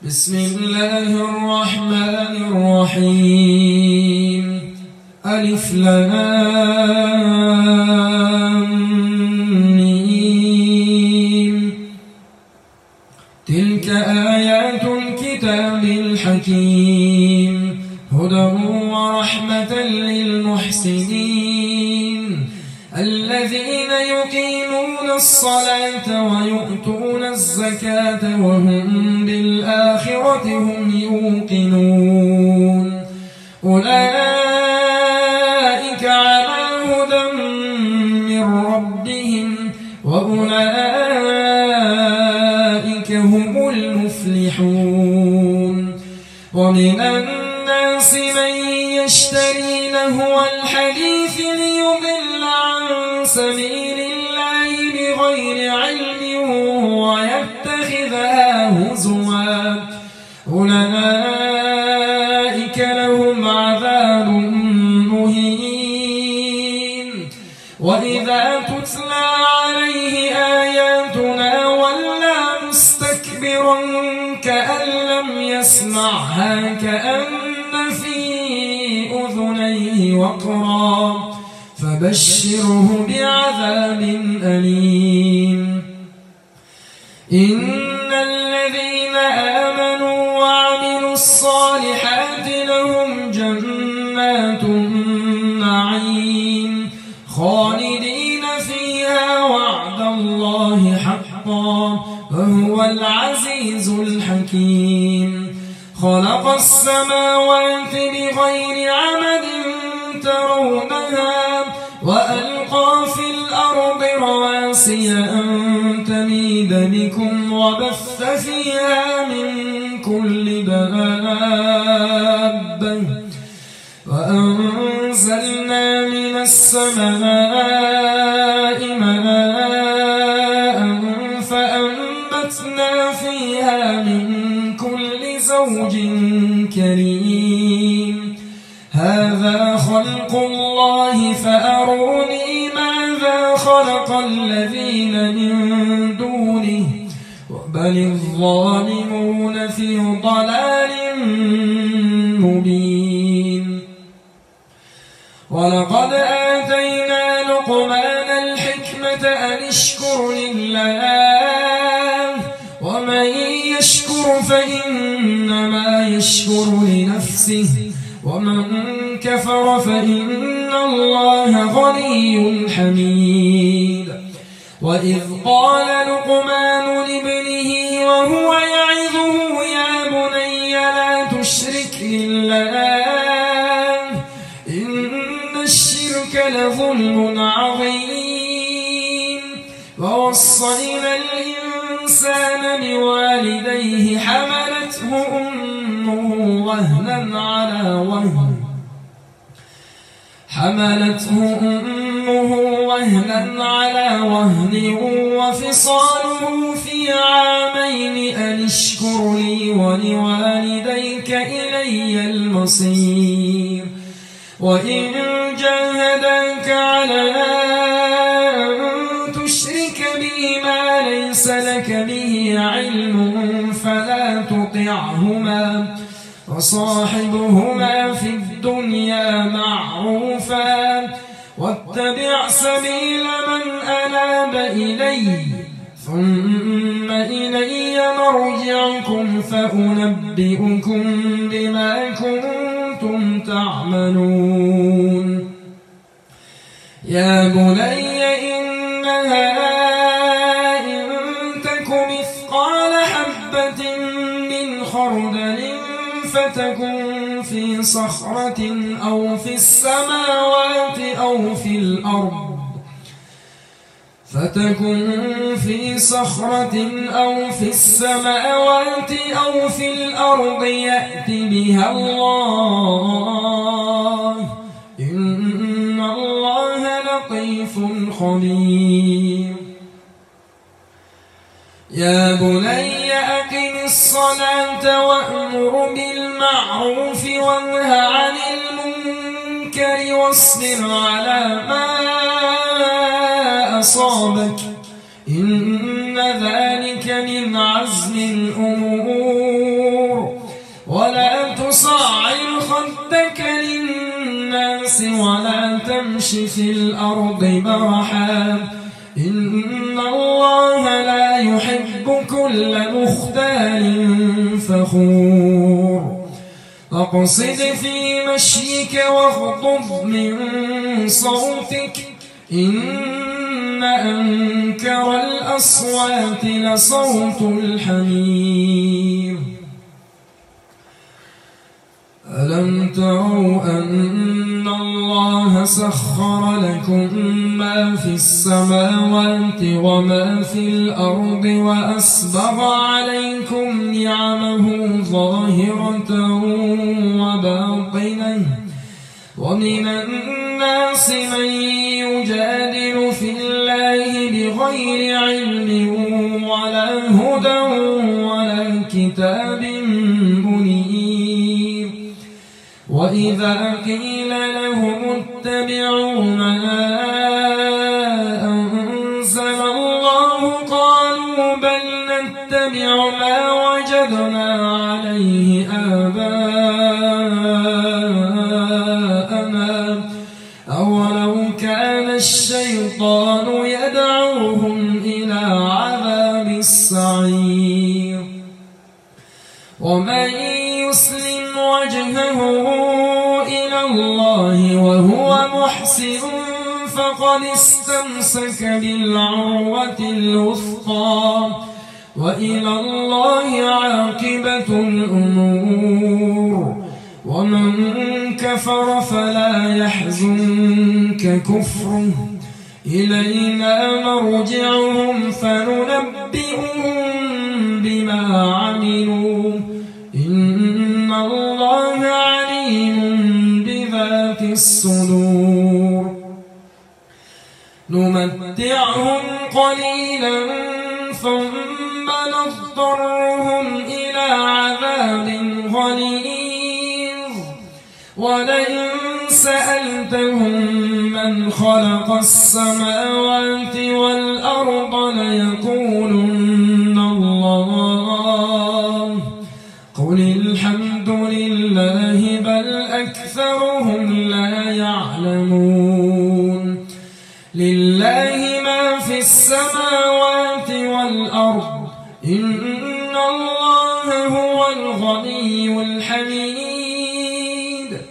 بسم الله الرحمن الرحيم. ألف لام ميم. تلك آيات الكتاب الحكيم هدى ورحمة للمحسنين الذين يقيمون الصلاة ويؤتون الزكاة وهم بالآخرة هم يوقنون أولئك على هدى من ربهم وأولئك هم المفلحون. ومن الناس من يشتري لهو الحديث ليضل عن سبيل الله بغير علم ويتخذها هزوا أولئك لهم عذاب مهين. وإذا تتلى عليه آياتنا ولى مستكبرا كأن لم يسمعها كأن في أذنيه وقرا فبشره بعذاب أليم. إن الذين آمنوا وعملوا الصالحات لهم جنات النعيم خالدين فيها وعد الله حقا وهو العزيز الحكيم. خلق السماوات بغير عمد ترونها وألقى في الأرض رواسي أن تميد بكم وبث فيها من كل دابة وأنزلنا من السماء ماء فأنبتنا فيها من كل زوج كريم. هذا خلق الله فأروني ماذا خلق الذين من دونه بل الظالمون في ضلال مبين. ولقد آتينا لقمان الحكمة أن اشكر لله ومن يشكر فإنما يشكر لنفسه ومن كفر فإن الله غني حميد. وإذ قال لقمان لابنه وهو يعظه يا بني لا تشرك بالله إن الشرك لظلم عظيم. ووصينا الإنسان بوالديه حملته أمه وهنا على وهن وفصاله في عامين أن اشكر لي ولوالديك إلي المصير. وإن جاهداك على أن تشرك بي ما ليس لك به علم فلا تطعهما وصاحبهما في الدنيا معروفا واتبع سبيل من أناب إلي ثم إلي مرجعكم فأنبئكم بما كنتم تعملون. يا بني إنها إن تك مثقال حبة من خردل فتكن في صخرة أو في السماوات أو في الأرض يأت بها الله إن الله لطيف خبير. يا بني أقم الصلاة وأمر بالمعروف وانه عن المنكر واصبر على ما أصابك إن ذلك من عزم الأمور يمشي في الأرض مرحا إن الله لا يحب كل مختال فخور فاقصد في مشيك واغضض من صوتك إن أنكر الأصوات لصوت الحمير ألم تروا أن الله سخر لكم ما في السماوات وما في الأرض وأسبغ عليكم نعمه ظاهرة وباطنة ومن الناس من يجادل في الله بغير علم ولا هدى ولا كتاب منير وإذا قيل لهم اتبعوا ما أنزل الله قالوا بل نتبع ما وجدنا عليه آباءنا أولو كان الشيطان يدعوهم إلى عذاب السعير ومن يسلم وجهه إلى الله وهو محسن فقد استمسك بالعروة الوثقى وإلى الله عاقبة الأمور ومن كفر فلا يحزنك كفره إلينا مرجعهم فننبئهم بما عملوا إن الله عليم بذات الصدور نمتعهم قليلا ثم نضطرهم إلى عذاب غليظ ولئن سألتهم من خلق السماوات والأرض ليقولن الله قل الحمد لله بل أكثرهم لا يعلمون لله ما في السماوات والأرض إن الله هو الغني الحميد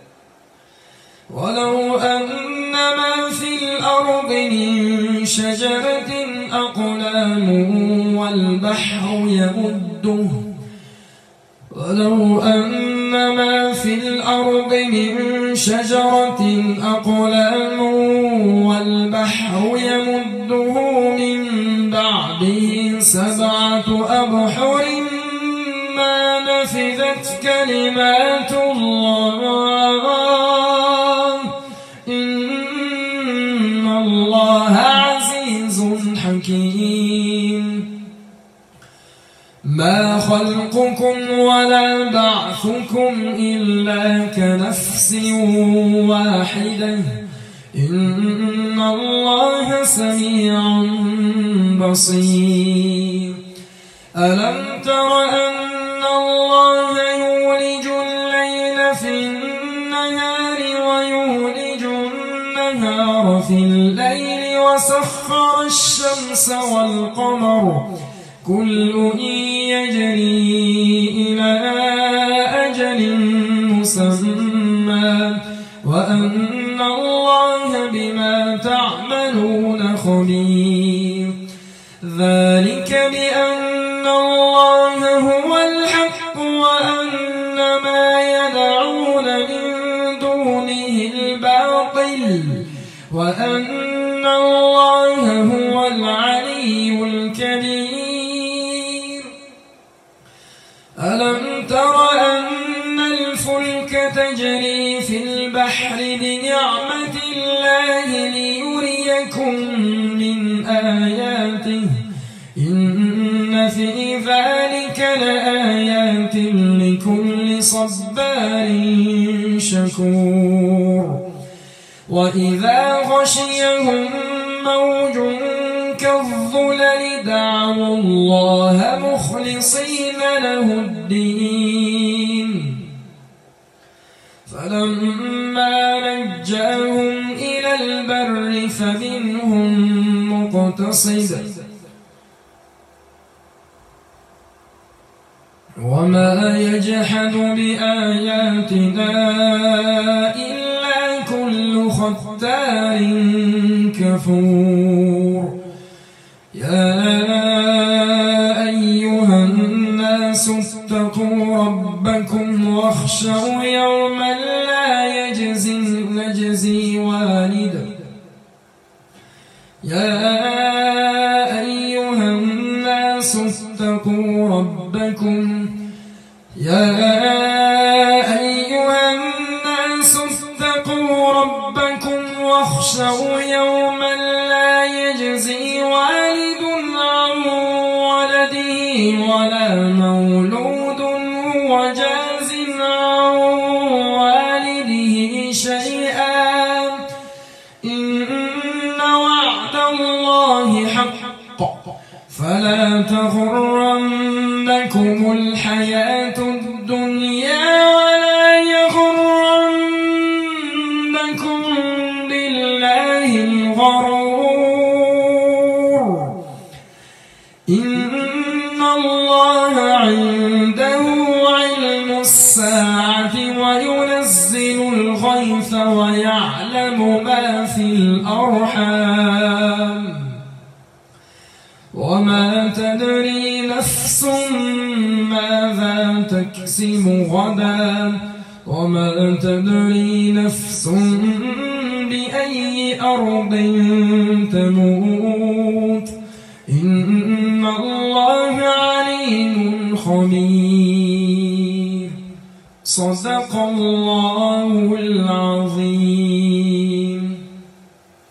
ولو أن ما في الأرض من شجرة أقلام والبحر يمده ولو أن ما في الأرض من شجرة أقلام والبحر يمده من بعده 7 أبحر ما نفذت كلمات الله إن الله عزيز حكيم ما خلقكم ولا بعثكم إلا كنفس واحدة إن الله سميع بصير ألم تر أن الله يولج الليل في النهار ويولج النهار في الليل وسخر الشمس والقمر كل يجري إلى أجل مسمى وأن الله بما تعملون خبير ذلك بأن الله هو الحق وأن ما يدعون من دونه الباطل وأن الله هو العلي الكبير ألم تر أن الفلك تجري في البحر بنعمة الله ليريكم من آياته إن في ذلك لآيات لكل صبار شكور وإذا غشيهم موج كالظلل دعوا الله مخلصين له الدين فلما نجاهم إلى البر فمنهم مقتصد وما يجحد بآياتنا إلا كل ختار كفور يا أيها الناس اتقوا ربكم واخشوا يوما لا يجزي والد يا أيها الناس اتقوا ربكم واخشوا يوما لا يجزي والد عن ولده ولا مولود هو جاز عن والده شيئا إن وعد الله حق فلا تغرنكم الحياة الدنيا ولا يغرنكم بالله الغرور إن الله عنده علم الساعة وينزل الغيث ويعلم ما في الأرحام وما تدري نفس ماذا تكسب غدا وما تدري نفس بأي أرض تموت إن الله عليم خبير صدق الله العظيم.